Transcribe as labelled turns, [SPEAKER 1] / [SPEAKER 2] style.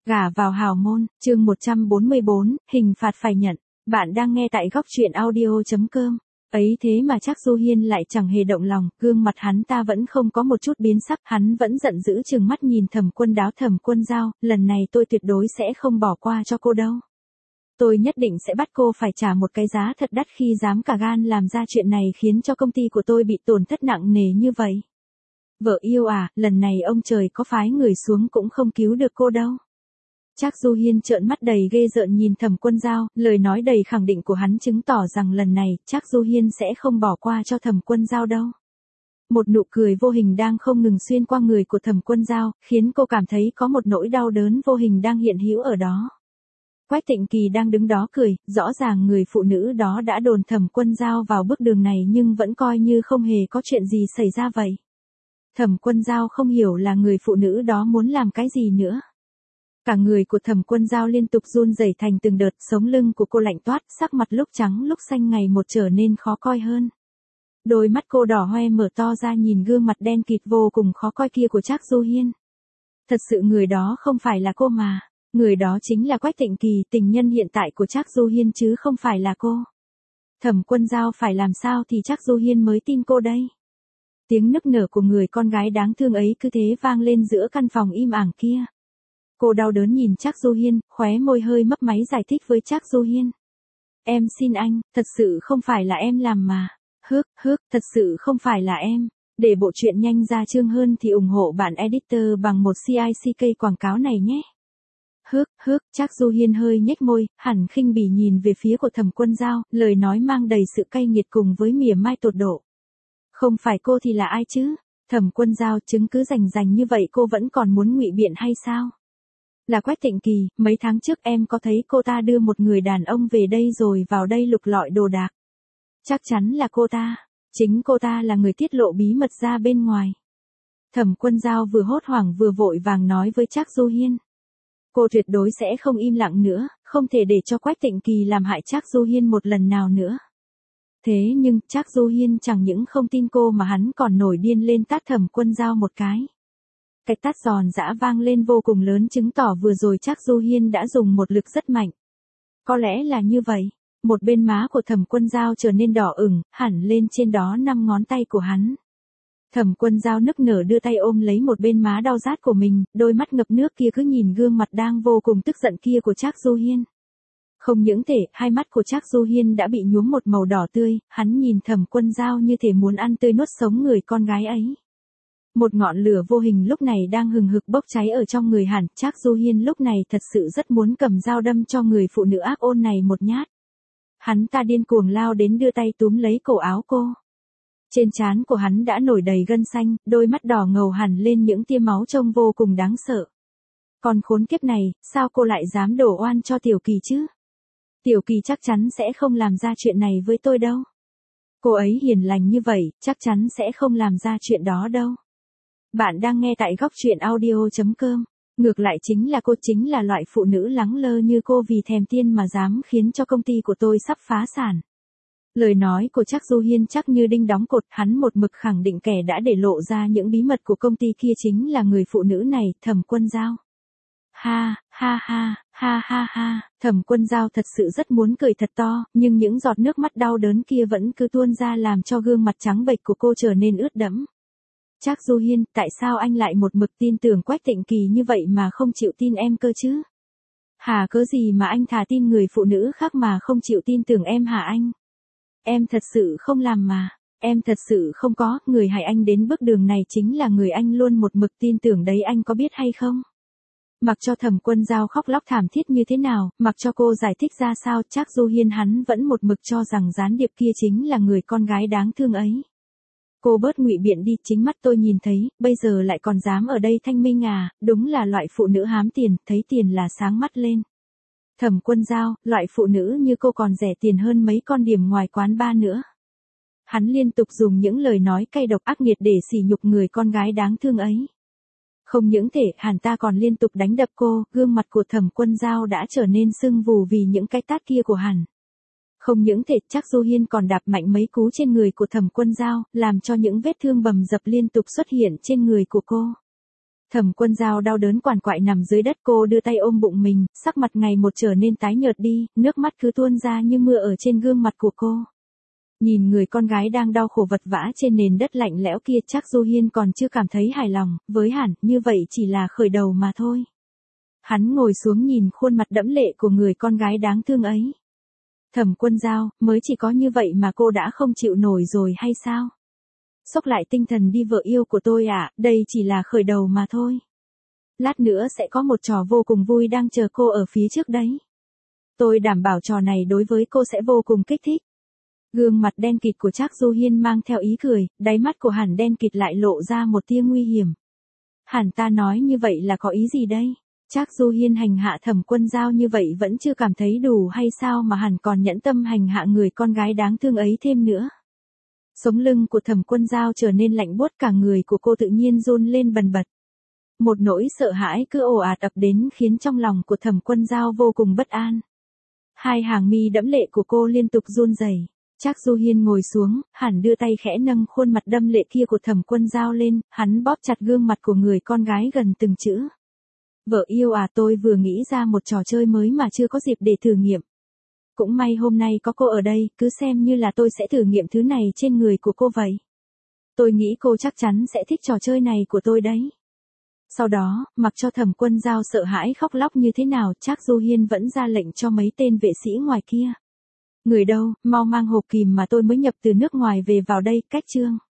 [SPEAKER 1] Gả vào hào môn, chương 144, hình phạt phải nhận. Bạn đang nghe tại góc truyện audio.com. Ấy thế mà chắc Du Hiên lại chẳng hề động lòng, gương mặt hắn ta vẫn không có một chút biến sắc, hắn vẫn giận dữ trừng mắt nhìn Thẩm Quân Đáo. Thẩm Quân Giao, lần này tôi tuyệt đối sẽ không bỏ qua cho cô đâu. Tôi nhất định sẽ bắt cô phải trả một cái giá thật đắt khi dám cả gan làm ra chuyện này khiến cho công ty của tôi bị tổn thất nặng nề như vậy. Vợ yêu à, lần này ông trời có phái người xuống cũng không cứu được cô đâu. Trác Du Hiên trợn mắt đầy ghê rợn nhìn Thẩm Quân Giao, lời nói đầy khẳng định của hắn chứng tỏ rằng lần này Trác Du Hiên sẽ không bỏ qua cho Thẩm Quân Giao đâu. Một nụ cười vô hình đang không ngừng xuyên qua người của Thẩm Quân Giao, khiến cô cảm thấy có một nỗi đau đớn vô hình đang hiện hữu ở đó. Quách Tịnh Kỳ đang đứng đó cười, rõ ràng người phụ nữ đó đã đồn Thẩm Quân Giao vào bước đường này nhưng vẫn coi như không hề có chuyện gì xảy ra vậy. Thẩm Quân Giao không hiểu là người phụ nữ đó muốn làm cái gì nữa. Cả người của Thẩm Quân Giao liên tục run rẩy thành từng đợt, sống lưng của cô lạnh toát, sắc mặt lúc trắng lúc xanh ngày một trở nên khó coi hơn. Đôi mắt cô đỏ hoe mở to ra nhìn gương mặt đen kịt vô cùng khó coi kia của Trác Du Hiên. Thật sự người đó không phải là cô mà, người đó chính là Quách Tịnh Kỳ, tình nhân hiện tại của Trác Du Hiên chứ không phải là cô. Thẩm Quân Giao phải làm sao thì Trác Du Hiên mới tin cô đây. Tiếng nức nở của người con gái đáng thương ấy cứ thế vang lên giữa căn phòng im ắng kia. Cô đau đớn nhìn Trác Du Hiên, khóe môi hơi mấp máy giải thích với Trác Du Hiên. Em xin anh, thật sự không phải là em làm mà. Thật sự không phải là em. Để bộ truyện nhanh ra chương hơn thì ủng hộ bạn editor bằng một CICK quảng cáo này nhé. Trác Du Hiên hơi nhếch môi, hẳn khinh bỉ nhìn về phía của Thẩm Quân Giao, lời nói mang đầy sự cay nghiệt cùng với mỉa mai tột độ. Không phải cô thì là ai chứ? Thẩm Quân Giao, chứng cứ rành như vậy cô vẫn còn muốn ngụy biện hay sao? Là Quách Tịnh Kỳ, mấy tháng trước em có thấy cô ta đưa một người đàn ông về đây rồi vào đây lục lọi đồ đạc. Chắc chắn là cô ta. Chính cô ta là người tiết lộ bí mật ra bên ngoài. Thẩm Quân Giao vừa hốt hoảng vừa vội vàng nói với Trác Du Hiên. Cô tuyệt đối sẽ không im lặng nữa, không thể để cho Quách Tịnh Kỳ làm hại Trác Du Hiên một lần nào nữa. Thế nhưng Trác Du Hiên chẳng những không tin cô mà hắn còn nổi điên lên tát Thẩm Quân Giao một cái. Cái tát giòn giã vang lên vô cùng lớn chứng tỏ vừa rồi Trác Du Hiên đã dùng một lực rất mạnh. Có lẽ là như vậy, một bên má của Thẩm Quân Giao trở nên đỏ ửng, hẳn lên trên đó 5 ngón tay của hắn. Thẩm Quân Giao nức nở đưa tay ôm lấy một bên má đau rát của mình, đôi mắt ngập nước kia cứ nhìn gương mặt đang vô cùng tức giận kia của Trác Du Hiên. Không những thể, hai mắt của Trác Du Hiên đã bị nhuốm một màu đỏ tươi, hắn nhìn Thẩm Quân Giao như thể muốn ăn tươi nuốt sống người con gái ấy. Một ngọn lửa vô hình lúc này đang hừng hực bốc cháy ở trong người hắn, Trác Du Hiên lúc này thật sự rất muốn cầm dao đâm cho người phụ nữ ác ôn này một nhát. Hắn ta điên cuồng lao đến đưa tay túm lấy cổ áo cô. Trên trán của hắn đã nổi đầy gân xanh, đôi mắt đỏ ngầu hẳn lên những tia máu trông vô cùng đáng sợ. Còn khốn kiếp này, sao cô lại dám đổ oan cho Tiểu Kỳ chứ? Tiểu Kỳ chắc chắn sẽ không làm ra chuyện này với tôi đâu. Cô ấy hiền lành như vậy, chắc chắn sẽ không làm ra chuyện đó đâu. Bạn đang nghe tại góc truyện audio.com. Ngược lại chính là loại phụ nữ lắng lơ như cô vì thèm tiền mà dám khiến cho công ty của tôi sắp phá sản. Lời nói của Trác Du Hiên chắc như đinh đóng cột, hắn một mực khẳng định kẻ đã để lộ ra những bí mật của công ty kia chính là người phụ nữ này, Thẩm Quân Giao. Ha, Thẩm Quân Giao thật sự rất muốn cười thật to, nhưng những giọt nước mắt đau đớn kia vẫn cứ tuôn ra làm cho gương mặt trắng bệch của cô trở nên ướt đẫm. Trác Du Hiên, tại sao anh lại một mực tin tưởng Quách Tịnh Kỳ như vậy mà không chịu tin em cơ chứ? Hả, cớ gì mà anh thà tin người phụ nữ khác mà không chịu tin tưởng em hả anh? Em thật sự không làm mà, em thật sự không có, người hại anh đến bước đường này chính là người anh luôn một mực tin tưởng đấy, anh có biết hay không? Mặc cho Thẩm Quân Giao khóc lóc thảm thiết như thế nào, mặc cho cô giải thích ra sao, Trác Du Hiên hắn vẫn một mực cho rằng gián điệp kia chính là người con gái đáng thương ấy. Cô bớt ngụy biện đi, chính mắt tôi nhìn thấy, bây giờ lại còn dám ở đây thanh minh à, đúng là loại phụ nữ hám tiền, thấy tiền là sáng mắt lên. Thẩm Quân Giao, loại phụ nữ như cô còn rẻ tiền hơn mấy con điểm ngoài quán bar nữa. Hắn liên tục dùng những lời nói cay độc ác nghiệt để sỉ nhục người con gái đáng thương ấy. Không những thể, hắn ta còn liên tục đánh đập cô, gương mặt của Thẩm Quân Giao đã trở nên sưng vù vì những cái tát kia của hắn. Không những thể, Trác Du Hiên còn đạp mạnh mấy cú trên người của Thẩm Quân Giao, làm cho những vết thương bầm dập liên tục xuất hiện trên người của cô. Thẩm Quân Dao đau đớn quằn quại nằm dưới đất, cô đưa tay ôm bụng mình, sắc mặt ngày một trở nên tái nhợt đi, nước mắt cứ tuôn ra như mưa ở trên gương mặt của cô. Nhìn người con gái đang đau khổ vật vã trên nền đất lạnh lẽo kia, chắc Du Hiên còn chưa cảm thấy hài lòng, với hẳn, như vậy chỉ là khởi đầu mà thôi. Hắn ngồi xuống nhìn khuôn mặt đẫm lệ của người con gái đáng thương ấy. Thẩm Quân Dao, mới chỉ có như vậy mà cô đã không chịu nổi rồi hay sao? Xốc lại tinh thần đi vợ yêu của tôi ạ, đây chỉ là khởi đầu mà thôi. Lát nữa sẽ có một trò vô cùng vui đang chờ cô ở phía trước đấy. Tôi đảm bảo trò này đối với cô sẽ vô cùng kích thích. Gương mặt đen kịt của Trác Du Hiên mang theo ý cười, đáy mắt của hắn đen kịt lại lộ ra một tia nguy hiểm. Hắn ta nói như vậy là có ý gì đây? Trác Du Hiên hành hạ Thẩm Quân Dao như vậy vẫn chưa cảm thấy đủ hay sao mà hắn còn nhẫn tâm hành hạ người con gái đáng thương ấy thêm nữa. Sống lưng của Thẩm Quân Dao trở nên lạnh buốt, cả người của cô tự nhiên run lên bần bật. Một nỗi sợ hãi cứ ồ ạt ập đến khiến trong lòng của Thẩm Quân Dao vô cùng bất an. Hai hàng mi đẫm lệ của cô liên tục run rẩy. Trác Du Hiên ngồi xuống, hắn đưa tay khẽ nâng khuôn mặt đâm lệ kia của Thẩm Quân Dao lên, hắn bóp chặt gương mặt của người con gái gần từng chữ. Vợ yêu à, tôi vừa nghĩ ra một trò chơi mới mà chưa có dịp để thử nghiệm. Cũng may hôm nay có cô ở đây, cứ xem như là tôi sẽ thử nghiệm thứ này trên người của cô vậy. Tôi nghĩ cô chắc chắn sẽ thích trò chơi này của tôi đấy. Sau đó, mặc cho Thẩm Quân Dao sợ hãi khóc lóc như thế nào, Trác Du Hiên vẫn ra lệnh cho mấy tên vệ sĩ ngoài kia. Người đâu, mau mang hộp kìm mà tôi mới nhập từ nước ngoài về vào đây, cách trương.